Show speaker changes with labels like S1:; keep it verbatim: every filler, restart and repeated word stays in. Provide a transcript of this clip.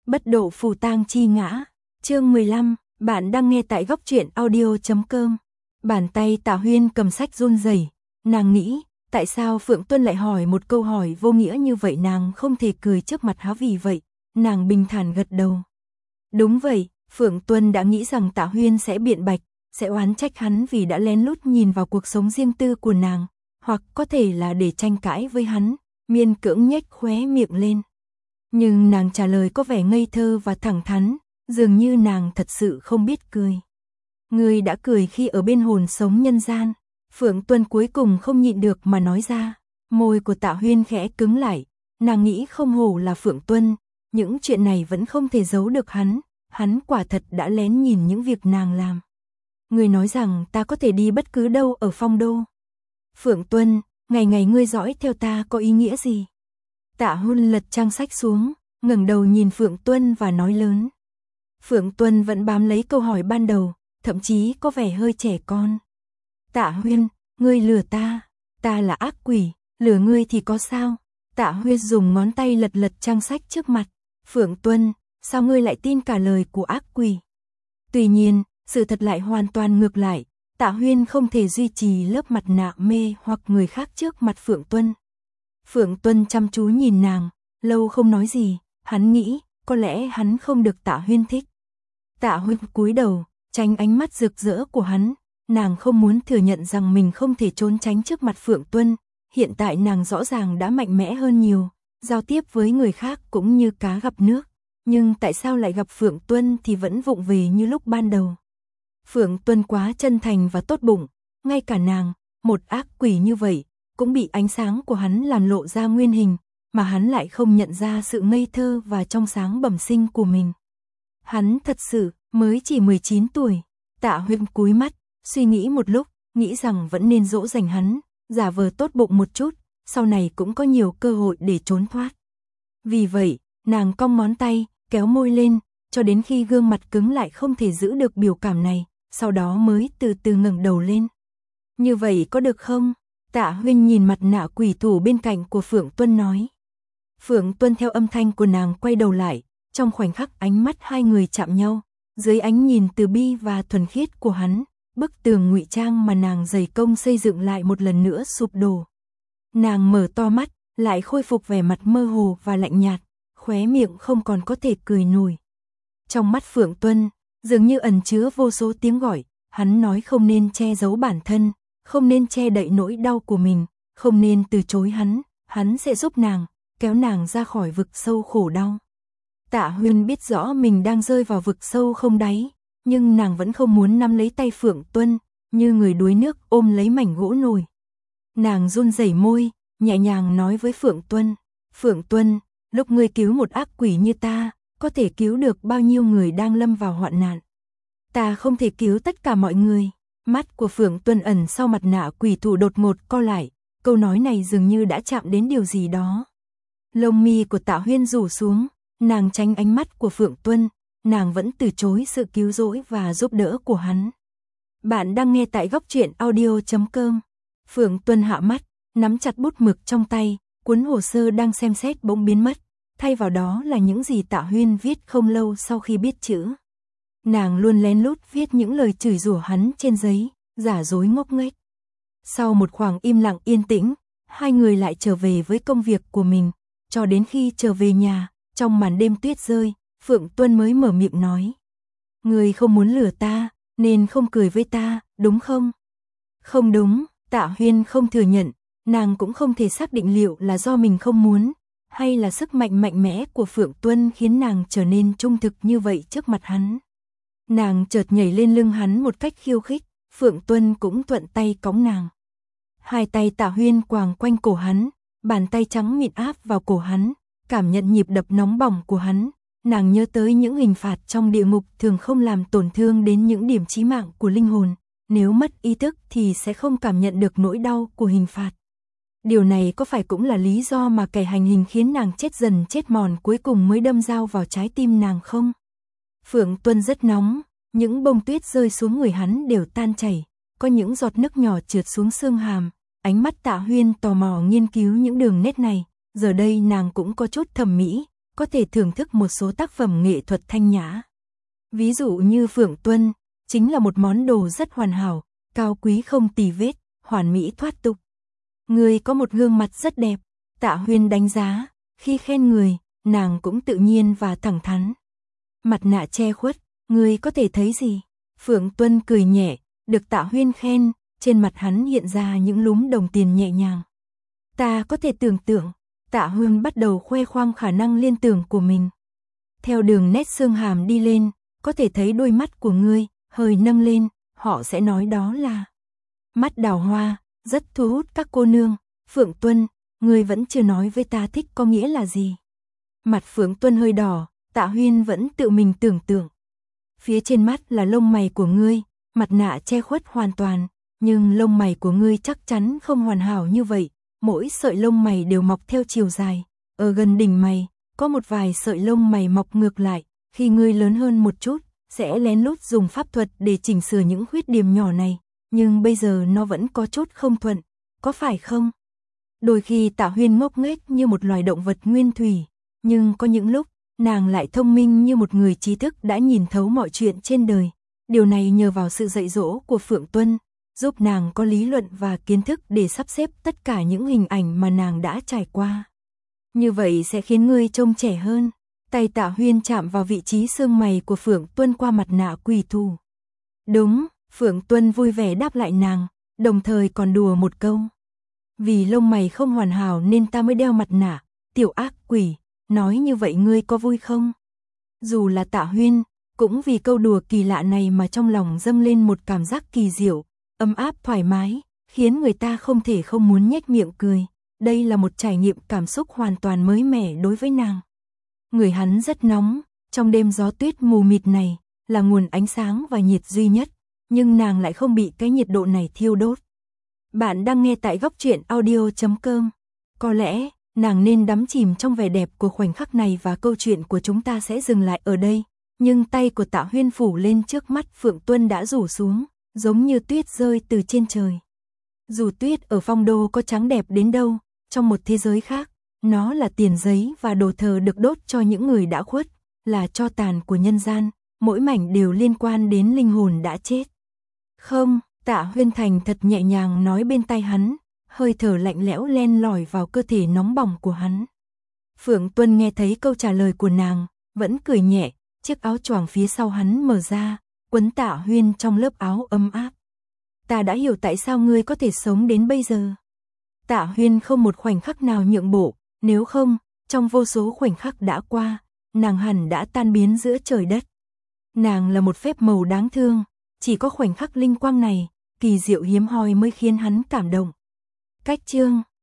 S1: Bất độ phù tang chi ngã. Chương mười lăm, bạn đang nghe tại góc truyện audio chấm com. Bàn tay Tạ Huyên cầm sách run rẩy, nàng nghĩ, tại sao Phượng Tuân lại hỏi một câu hỏi vô nghĩa như vậy, nàng không thể cười trước mặt hắn vì vậy, nàng bình thản gật đầu. Đúng vậy, Phượng Tuân đã nghĩ rằng Tạ Huyên sẽ biện bạch, sẽ oán trách hắn vì đã lén lút nhìn vào cuộc sống riêng tư của nàng, hoặc có thể là để tranh cãi với hắn, miên cưỡng nhếch khóe miệng lên. Nhưng nàng trả lời có vẻ ngây thơ và thẳng thắn, dường như nàng thật sự không biết cười. Ngươi đã cười khi ở bên hồn sống nhân gian. Phượng Tuân cuối cùng không nhịn được mà nói ra. Môi của Tạ Huyên khẽ cứng lại, nàng nghĩ không hổ là Phượng Tuân, những chuyện này vẫn không thể giấu được hắn, hắn quả thật đã lén nhìn những việc nàng làm. Ngươi nói rằng ta có thể đi bất cứ đâu ở Phong Đô. Phượng Tuân, ngày ngày ngươi dõi theo ta có ý nghĩa gì? Tạ Huyên lật trang sách xuống, ngẩng đầu nhìn Phượng Tuân và nói lớn. Phượng Tuân vẫn bám lấy câu hỏi ban đầu, thậm chí có vẻ hơi trẻ con. Tạ Huyên, ngươi lừa ta, ta là ác quỷ, lừa ngươi thì có sao? Tạ Huyên dùng ngón tay lật lật trang sách trước mặt. Phượng Tuân, sao ngươi lại tin cả lời của ác quỷ? Tuy nhiên, sự thật lại hoàn toàn ngược lại. Tạ Huyên không thể duy trì lớp mặt nạ mê hoặc người khác trước mặt Phượng Tuân. Phượng Tuân chăm chú nhìn nàng, lâu không nói gì, hắn nghĩ, có lẽ hắn không được Tạ Huyên thích. Tạ Huyên cúi đầu, tránh ánh mắt rực rỡ của hắn, nàng không muốn thừa nhận rằng mình không thể trốn tránh trước mặt Phượng Tuân, hiện tại nàng rõ ràng đã mạnh mẽ hơn nhiều, giao tiếp với người khác cũng như cá gặp nước, nhưng tại sao lại gặp Phượng Tuân thì vẫn vụng về như lúc ban đầu. Phượng Tuân quá chân thành và tốt bụng, ngay cả nàng, một ác quỷ như vậy, cũng bị ánh sáng của hắn làm lộ ra nguyên hình, mà hắn lại không nhận ra sự ngây thơ và trong sáng bẩm sinh của mình. Hắn thật sự mới chỉ mười chín tuổi. Tạ Huyên cúi mắt, suy nghĩ một lúc, nghĩ rằng vẫn nên dỗ dành hắn, giả vờ tốt bụng một chút, sau này cũng có nhiều cơ hội để trốn thoát. Vì vậy, nàng cong ngón tay, kéo môi lên, cho đến khi gương mặt cứng lại không thể giữ được biểu cảm này, sau đó mới từ từ ngẩng đầu lên. Như vậy có được không? Tạ Huyên nhìn mặt nạ quỷ thủ bên cạnh của Phượng Tuân nói. Phượng Tuân theo âm thanh của nàng quay đầu lại, trong khoảnh khắc ánh mắt hai người chạm nhau, dưới ánh nhìn từ bi và thuần khiết của hắn, bức tường ngụy trang mà nàng dày công xây dựng lại một lần nữa sụp đổ. Nàng mở to mắt, lại khôi phục vẻ mặt mơ hồ và lạnh nhạt, khóe miệng không còn có thể cười nổi. Trong mắt Phượng Tuân, dường như ẩn chứa vô số tiếng gọi, hắn nói không nên che giấu bản thân, không nên che đậy nỗi đau của mình, không nên từ chối hắn, hắn sẽ giúp nàng, kéo nàng ra khỏi vực sâu khổ đau. Tạ Huyên biết rõ mình đang rơi vào vực sâu không đáy, nhưng nàng vẫn không muốn nắm lấy tay Phượng Tuân, như người đuối nước ôm lấy mảnh gỗ nồi. Nàng run rẩy môi, nhẹ nhàng nói với Phượng Tuân, Phượng Tuân, lúc ngươi cứu một ác quỷ như ta, có thể cứu được bao nhiêu người đang lâm vào hoạn nạn. Ta không thể cứu tất cả mọi người. Mắt của Phượng Tuân ẩn sau mặt nạ quỷ thủ đột ngột co lại, câu nói này dường như đã chạm đến điều gì đó. Lông mi của Tạ Huyên rủ xuống, nàng tránh ánh mắt của Phượng Tuân, nàng vẫn từ chối sự cứu rỗi và giúp đỡ của hắn. Bạn đang nghe tại góc truyện audio chấm com. Phượng Tuân hạ mắt, nắm chặt bút mực trong tay, cuốn hồ sơ đang xem xét bỗng biến mất, thay vào đó là những gì Tạ Huyên viết không lâu sau khi biết chữ. Nàng luôn lén lút viết những lời chửi rủa hắn trên giấy, giả dối ngốc nghếch. Sau một khoảng im lặng yên tĩnh, hai người lại trở về với công việc của mình, cho đến khi trở về nhà, trong màn đêm tuyết rơi, Phượng Tuân mới mở miệng nói. Ngươi không muốn lừa ta, nên không cười với ta, đúng không? Không đúng, Tạ Huyên không thừa nhận, nàng cũng không thể xác định liệu là do mình không muốn, hay là sức mạnh mạnh mẽ của Phượng Tuân khiến nàng trở nên trung thực như vậy trước mặt hắn. Nàng chợt nhảy lên lưng hắn một cách khiêu khích, Phượng Tuân cũng thuận tay cõng nàng. Hai tay Tạ Huyên quàng quanh cổ hắn, bàn tay trắng mịn áp vào cổ hắn, cảm nhận nhịp đập nóng bỏng của hắn. Nàng nhớ tới những hình phạt trong địa ngục thường không làm tổn thương đến những điểm chí mạng của linh hồn, nếu mất ý thức thì sẽ không cảm nhận được nỗi đau của hình phạt. Điều này có phải cũng là lý do mà kẻ hành hình khiến nàng chết dần chết mòn cuối cùng mới đâm dao vào trái tim nàng không? Phượng Tuân rất nóng, những bông tuyết rơi xuống người hắn đều tan chảy, có những giọt nước nhỏ trượt xuống xương hàm, ánh mắt Tạ Huyên tò mò nghiên cứu những đường nét này, giờ đây nàng cũng có chút thẩm mỹ, có thể thưởng thức một số tác phẩm nghệ thuật thanh nhã. Ví dụ như Phượng Tuân, chính là một món đồ rất hoàn hảo, cao quý không tì vết, hoàn mỹ thoát tục. Người có một gương mặt rất đẹp, Tạ Huyên đánh giá, khi khen người, nàng cũng tự nhiên và thẳng thắn. Mặt nạ che khuất, người có thể thấy gì? Phượng Tuân cười nhẹ, được Tạ Huyên khen, trên mặt hắn hiện ra những lúm đồng tiền nhẹ nhàng. Ta có thể tưởng tượng, Tạ Huyên bắt đầu khoe khoang khả năng liên tưởng của mình. Theo đường nét xương hàm đi lên, có thể thấy đôi mắt của ngươi, hơi nâng lên, họ sẽ nói đó là mắt đào hoa, rất thu hút các cô nương. Phượng Tuân, ngươi vẫn chưa nói với ta thích có nghĩa là gì. Mặt Phượng Tuân hơi đỏ, Tạ Huyên vẫn tự mình tưởng tượng. Phía trên mắt là lông mày của ngươi, mặt nạ che khuất hoàn toàn, nhưng lông mày của ngươi chắc chắn không hoàn hảo như vậy, mỗi sợi lông mày đều mọc theo chiều dài, ở gần đỉnh mày, có một vài sợi lông mày mọc ngược lại, khi ngươi lớn hơn một chút, sẽ lén lút dùng pháp thuật để chỉnh sửa những khuyết điểm nhỏ này, nhưng bây giờ nó vẫn có chút không thuận, có phải không? Đôi khi Tạ Huyên ngốc nghếch như một loài động vật nguyên thủy, nhưng có những lúc, nàng lại thông minh như một người trí thức đã nhìn thấu mọi chuyện trên đời. Điều này nhờ vào sự dạy dỗ của Phượng Tuân, giúp nàng có lý luận và kiến thức để sắp xếp tất cả những hình ảnh mà nàng đã trải qua. Như vậy sẽ khiến ngươi trông trẻ hơn. Tay Tạ Huyên chạm vào vị trí xương mày của Phượng Tuân qua mặt nạ quỷ thù. Đúng, Phượng Tuân vui vẻ đáp lại nàng, đồng thời còn đùa một câu. Vì lông mày không hoàn hảo nên ta mới đeo mặt nạ, tiểu ác quỷ, nói như vậy ngươi có vui không? Dù là Tạ Huyên, cũng vì câu đùa kỳ lạ này mà trong lòng dâng lên một cảm giác kỳ diệu, ấm áp thoải mái, khiến người ta không thể không muốn nhếch miệng cười. Đây là một trải nghiệm cảm xúc hoàn toàn mới mẻ đối với nàng. Người hắn rất nóng, trong đêm gió tuyết mù mịt này, là nguồn ánh sáng và nhiệt duy nhất, nhưng nàng lại không bị cái nhiệt độ này thiêu đốt. Bạn đang nghe tại góc truyện audio chấm com. Có lẽ, nàng nên đắm chìm trong vẻ đẹp của khoảnh khắc này và câu chuyện của chúng ta sẽ dừng lại ở đây. Nhưng tay của Tạ Huyên phủ lên trước mắt Phượng Tuân đã rủ xuống, giống như tuyết rơi từ trên trời. Dù tuyết ở Phong Đô có trắng đẹp đến đâu, trong một thế giới khác, nó là tiền giấy và đồ thờ được đốt cho những người đã khuất, là tro tàn của nhân gian, mỗi mảnh đều liên quan đến linh hồn đã chết. Không, Tạ Huyên thành thật nhẹ nhàng nói bên tai hắn, hơi thở lạnh lẽo len lỏi vào cơ thể nóng bỏng của hắn. Phượng Tuân nghe thấy câu trả lời của nàng, vẫn cười nhẹ, chiếc áo choàng phía sau hắn mở ra, quấn Tạ Huyên trong lớp áo ấm áp. Ta đã hiểu tại sao ngươi có thể sống đến bây giờ. Tạ Huyên không một khoảnh khắc nào nhượng bộ, nếu không, trong vô số khoảnh khắc đã qua, nàng hẳn đã tan biến giữa trời đất. Nàng là một phép màu đáng thương, chỉ có khoảnh khắc linh quang này, kỳ diệu hiếm hoi mới khiến hắn cảm động. Cách chương